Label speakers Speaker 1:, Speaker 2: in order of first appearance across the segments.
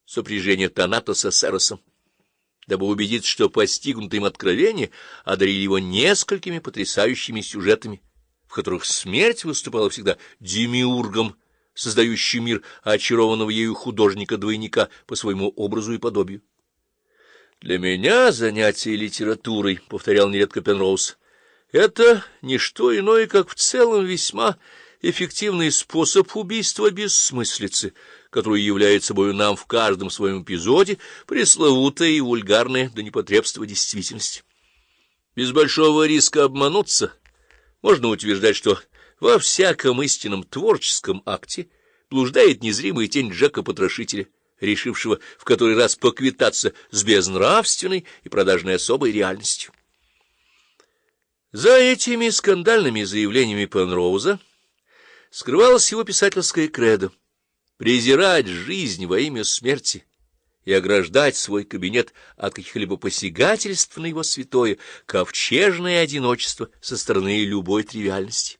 Speaker 1: сопряжение Танатоса с Эросом, дабы убедиться, что постигнутое им откровение одарили его несколькими потрясающими сюжетами, в которых смерть выступала всегда демиургом, создающим мир очарованного ею художника-двойника по своему образу и подобию. «Для меня занятие литературой, — повторял нередко Пенроуз, — это не что иное, как в целом весьма эффективный способ убийства бессмыслицы, который является собой нам в каждом своем эпизоде пресловутая и вульгарная до непотребства действительность. Без большого риска обмануться можно утверждать, что во всяком истинном творческом акте блуждает незримая тень Джека-потрошителя, решившего в который раз поквитаться с безнравственной и продажной особой реальностью. За этими скандальными заявлениями Пенроуза скрывалась его писательская кредо — презирать жизнь во имя смерти и ограждать свой кабинет от каких-либо посягательств на его святое ковчежное одиночество со стороны любой тривиальности.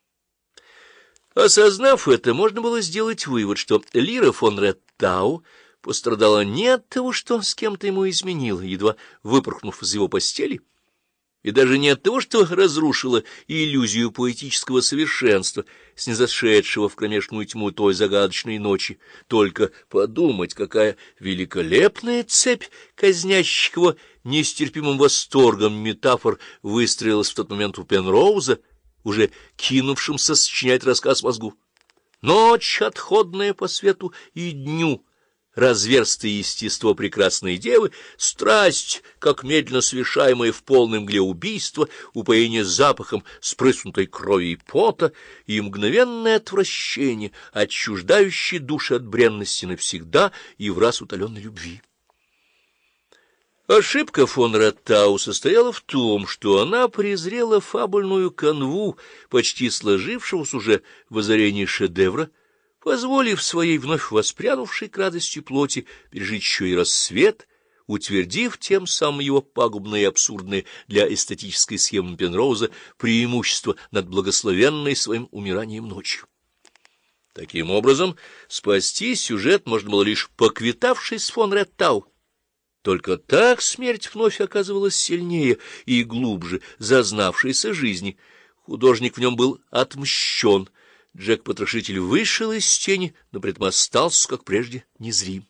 Speaker 1: Осознав это, можно было сделать вывод, что Лира фон Реттау пострадала не от того, что с кем-то ему изменила, едва выпорхнув из его постели, и даже не от того, что разрушила иллюзию поэтического совершенства, снизошедшего в кромешную тьму той загадочной ночи. Только подумать, какая великолепная цепь казнящих его нестерпимым восторгом метафор выстроилась в тот момент у Пенроуза, уже кинувшимся сочинять рассказ мозгу. Ночь, отходная по свету и дню, разверстое естество прекрасной девы, страсть, как медленно совершаемое в полной мгле убийство, упоение запахом спрыснутой крови и пота, и мгновенное отвращение, отчуждающее души от бренности навсегда и враз утоленной любви. Ошибка фон Реттау состояла в том, что она презрела фабульную канву, почти сложившегося уже в озарении шедевра, позволив своей вновь воспрянувшей к радости плоти пережить еще и рассвет, утвердив тем самым его пагубное и абсурдное для эстетической схемы Пенроуза преимущество над благословенной своим умиранием ночью. Таким образом, спасти сюжет можно было лишь поквитавшись с фон Реттау. Только так смерть вновь оказывалась сильнее и глубже зазнавшейся жизни. Художник в нем был отмщен. Джек-потрошитель вышел из тени, но при этом остался, как прежде, незрим.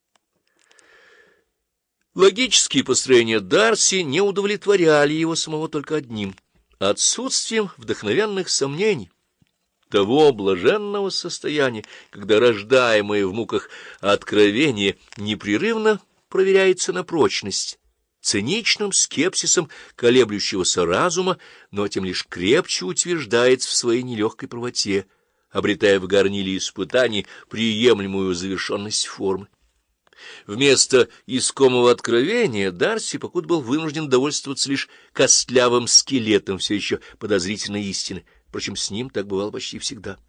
Speaker 1: Логические построения Дарси не удовлетворяли его самого только одним — отсутствием вдохновенных сомнений, того блаженного состояния, когда рождаемое в муках откровение непрерывно проверяется на прочность, циничным скепсисом колеблющегося разума, но тем лишь крепче утверждается в своей нелегкой правоте, обретая в горниле испытаний приемлемую завершенность формы. Вместо искомого откровения Дарси покуда был вынужден довольствоваться лишь костлявым скелетом все еще подозрительной истины. Впрочем, с ним так бывало почти всегда.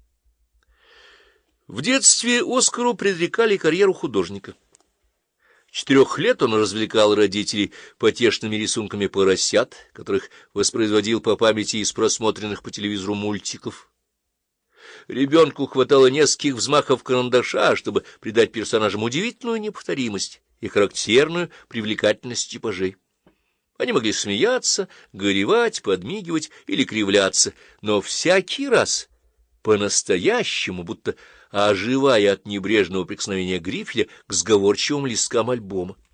Speaker 1: В детстве Оскару предрекали карьеру художника. 4 лет он развлекал родителей потешными рисунками поросят, которых воспроизводил по памяти из просмотренных по телевизору мультиков. Ребенку хватало нескольких взмахов карандаша, чтобы придать персонажам удивительную неповторимость и характерную привлекательность типажей. Они могли смеяться, горевать, подмигивать или кривляться, но всякий раз по-настоящему, будто оживая от небрежного прикосновения грифеля к сговорчивым листкам альбома.